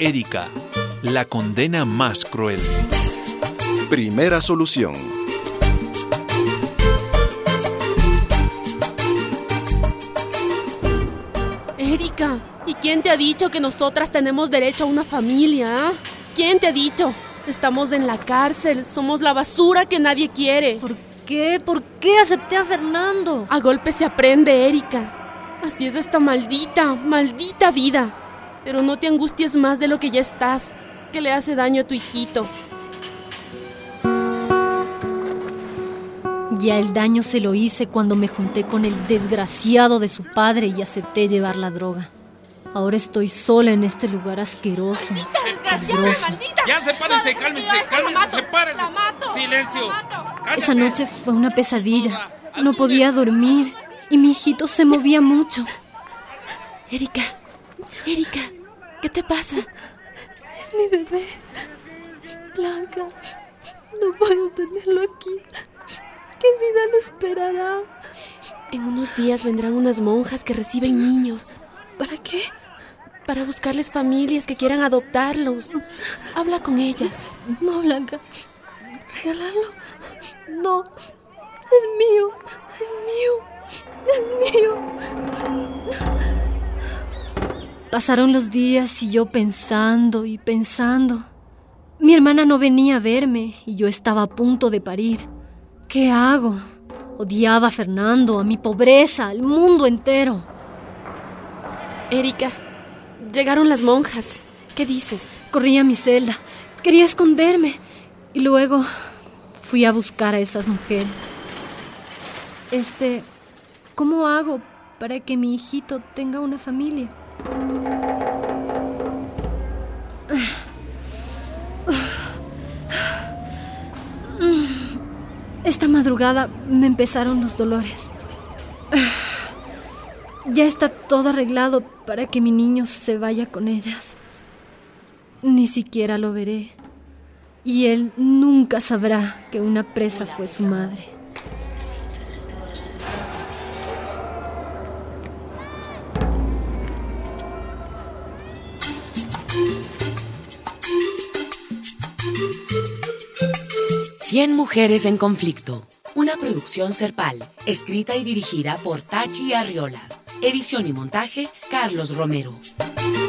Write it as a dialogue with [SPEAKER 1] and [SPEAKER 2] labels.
[SPEAKER 1] Erika, la condena más cruel.
[SPEAKER 2] Primera solución.
[SPEAKER 3] Erika, ¿y quién te ha dicho que nosotras tenemos derecho a una familia? ¿Ah? ¿Quién te ha dicho? Estamos en la cárcel, somos la basura que nadie quiere.
[SPEAKER 4] ¿Por qué? ¿Por qué acepté a Fernando?
[SPEAKER 3] A golpe se aprende, Erika. Así es esta maldita vida. Pero no te angusties más de lo que ya estás, que le hace daño a tu hijito.
[SPEAKER 4] Ya el daño se lo hice cuando me junté con el desgraciado de su padre y acepté llevar la droga. Ahora estoy sola en este lugar asqueroso.
[SPEAKER 3] ¡Maldita desgraciada, maldita!
[SPEAKER 5] Ya, sepárense, cálmense, sepárense. Silencio.
[SPEAKER 4] Cállate. Esa noche fue una pesadilla. No podía dormir y mi hijito se movía mucho.
[SPEAKER 3] Erika, ¿qué te pasa?
[SPEAKER 4] Es mi bebé. Blanca, no puedo tenerlo aquí. ¿Qué vida lo esperará?
[SPEAKER 3] En unos días vendrán unas monjas que reciben niños.
[SPEAKER 4] ¿Para qué?
[SPEAKER 3] Para buscarles familias que quieran adoptarlos. Habla con ellas.
[SPEAKER 4] No, Blanca. ¿Regalarlo? No. Es mío. Pasaron los días y yo pensando. Mi hermana no venía a verme y yo estaba a punto de parir. ¿Qué hago? Odiaba a Fernando, a mi pobreza, al mundo entero.
[SPEAKER 3] Erika, llegaron las monjas. ¿Qué dices?
[SPEAKER 4] Corrí a mi celda. Quería esconderme. Y luego fui a buscar a esas mujeres. ¿Cómo hago para que mi hijito tenga una familia? Esta madrugada me empezaron los dolores. Ya está todo arreglado para que mi niño se vaya con ellas. Ni siquiera lo veré. Y él nunca sabrá que una presa fue su madre.
[SPEAKER 6] Cien mujeres en conflicto. Una producción Serpal, escrita y dirigida por Tachi Arriola. Edición y montaje, Carlos Romero.